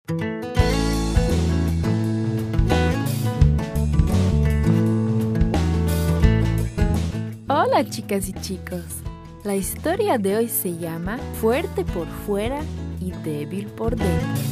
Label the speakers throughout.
Speaker 1: Hola chicas y chicos, la historia de hoy se llama Fuerte por fuera y débil por dentro.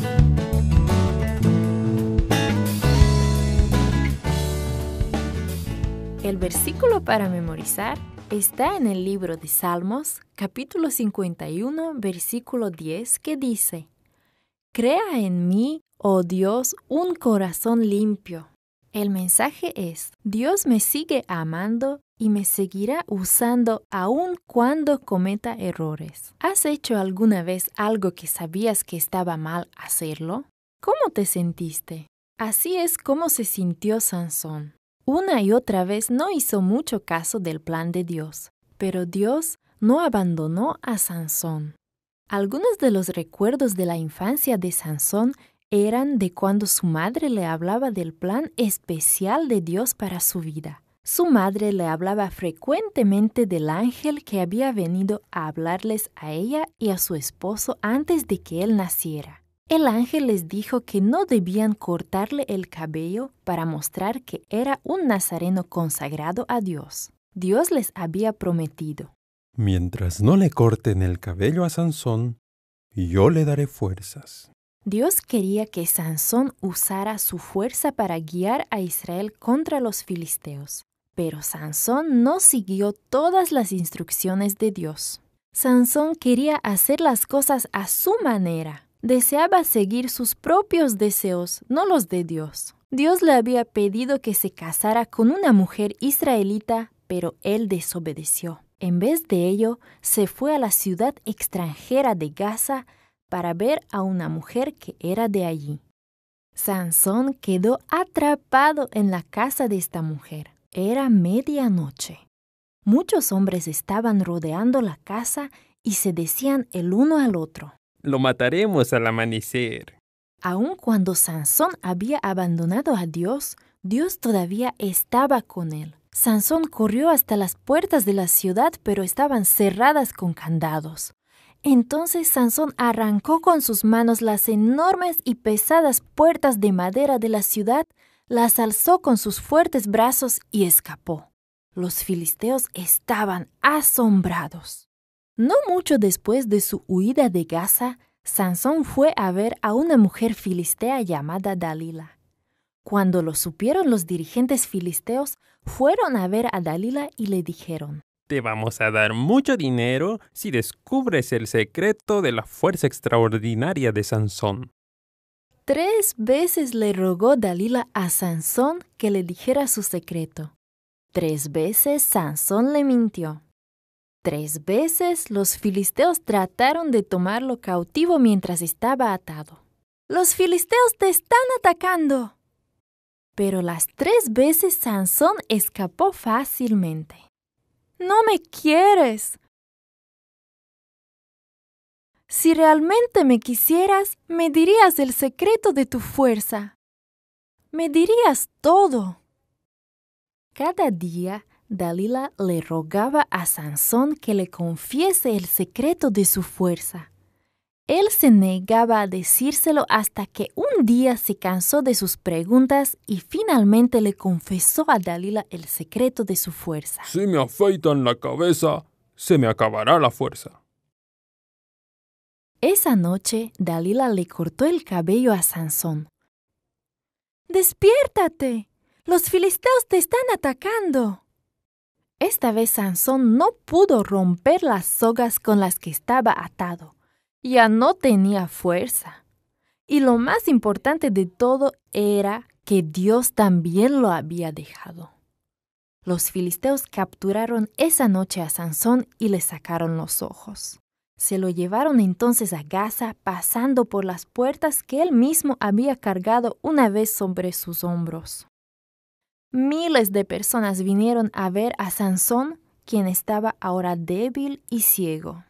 Speaker 1: El versículo para memorizar está en el libro de Salmos, capítulo 51, versículo 10, que dice: Crea en mí, oh Dios, un corazón limpio. El mensaje es: Dios me sigue amando y me seguirá usando aun cuando cometa errores. ¿Has hecho alguna vez algo que sabías que estaba mal hacerlo? ¿Cómo te sentiste? Así es como se sintió Sansón. Una y otra vez no hizo mucho caso del plan de Dios, pero Dios no abandonó a Sansón. Algunos de los recuerdos de la infancia de Sansón eran de cuando su madre le hablaba del plan especial de Dios para su vida. Su madre le hablaba frecuentemente del ángel que había venido a hablarles a ella y a su esposo antes de que él naciera. El ángel les dijo que no debían cortarle el cabello para mostrar que era un nazareno consagrado a Dios. Dios les había prometido:
Speaker 2: Mientras no le corten el cabello a Sansón, yo le daré fuerzas.
Speaker 1: Dios quería que Sansón usara su fuerza para guiar a Israel contra los filisteos. Pero Sansón no siguió todas las instrucciones de Dios. Sansón quería hacer las cosas a su manera. Deseaba seguir sus propios deseos, no los de Dios. Dios le había pedido que se casara con una mujer israelita, pero él desobedeció. En vez de ello, se fue a la ciudad extranjera de Gaza para ver a una mujer que era de allí. Sansón quedó atrapado en la casa de esta mujer. Era medianoche. Muchos hombres estaban rodeando la casa y se decían el uno al otro:
Speaker 3: Lo mataremos al amanecer.
Speaker 1: Aun cuando Sansón había abandonado a Dios, Dios todavía estaba con él. Sansón corrió hasta las puertas de la ciudad, pero estaban cerradas con candados. Entonces Sansón arrancó con sus manos las enormes y pesadas puertas de madera de la ciudad, las alzó con sus fuertes brazos y escapó. Los filisteos estaban asombrados. No mucho después de su huida de Gaza, Sansón fue a ver a una mujer filistea llamada Dalila. Cuando lo supieron los dirigentes filisteos, fueron a ver a Dalila y le dijeron:
Speaker 3: Te vamos a dar mucho dinero si descubres el secreto de la fuerza extraordinaria de Sansón.
Speaker 1: 3 veces le rogó Dalila a Sansón que le dijera su secreto. 3 veces Sansón le mintió. 3 veces los filisteos trataron de tomarlo cautivo mientras estaba atado. ¡Los filisteos te están atacando! Pero las 3 veces Sansón escapó fácilmente. ¡No me quieres! Si realmente me quisieras, me dirías el secreto de tu fuerza. Me dirías todo. Cada día, Dalila le rogaba a Sansón que le confiese el secreto de su fuerza. Él se negaba a decírselo hasta que un día se cansó de sus preguntas y finalmente le confesó a Dalila el secreto de su fuerza.
Speaker 3: Si me afeitan la cabeza, se me acabará la fuerza.
Speaker 1: Esa noche, Dalila le cortó el cabello a Sansón. ¡Despiértate! ¡Los filisteos te están atacando! Esta vez Sansón no pudo romper las sogas con las que estaba atado. Ya no tenía fuerza. Y lo más importante de todo era que Dios también lo había dejado. Los filisteos capturaron esa noche a Sansón y le sacaron los ojos. Se lo llevaron entonces a Gaza, pasando por las puertas que él mismo había cargado una vez sobre sus hombros. Miles de personas vinieron a ver a Sansón, quien estaba ahora débil y ciego.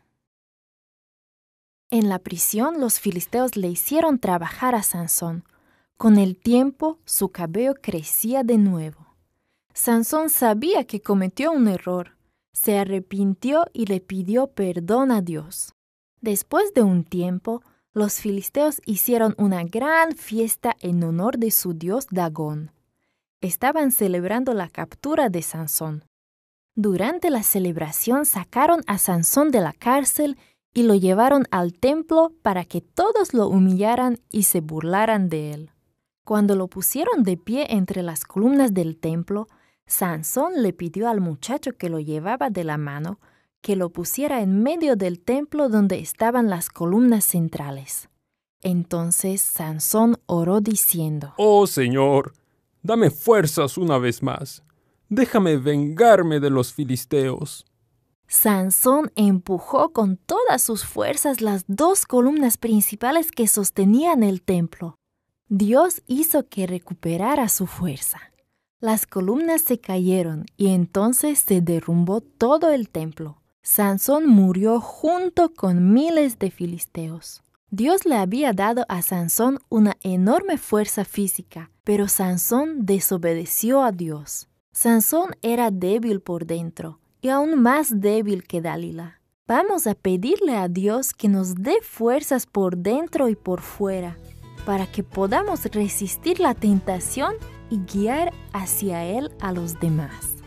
Speaker 1: En la prisión, los filisteos le hicieron trabajar a Sansón. Con el tiempo, su cabello crecía de nuevo. Sansón sabía que cometió un error. Se arrepintió y le pidió perdón a Dios. Después de un tiempo, Los filisteos hicieron una gran fiesta en honor de su dios Dagón. Estaban celebrando la captura de Sansón. Durante la celebración sacaron a Sansón de la cárcel y lo llevaron al templo para que todos lo humillaran y se burlaran de él. Cuando lo pusieron de pie entre las columnas del templo, Sansón le pidió al muchacho que lo llevaba de la mano que lo pusiera en medio del templo donde estaban las columnas centrales. Entonces Sansón oró diciendo:
Speaker 3: Oh Señor, dame fuerzas una vez más. Déjame vengarme de los filisteos.
Speaker 1: Sansón empujó con todas sus fuerzas las 2 columnas principales que sostenían el templo. Dios hizo que recuperara su fuerza. Las columnas se cayeron y entonces se derrumbó todo el templo. Sansón murió junto con miles de filisteos. Dios le había dado a Sansón una enorme fuerza física, pero Sansón desobedeció a Dios. Sansón era débil por dentro y aún más débil que Dalila. Vamos a pedirle a Dios que nos dé fuerzas por dentro y por fuera, para que podamos resistir la tentación y guiar hacia Él a los demás.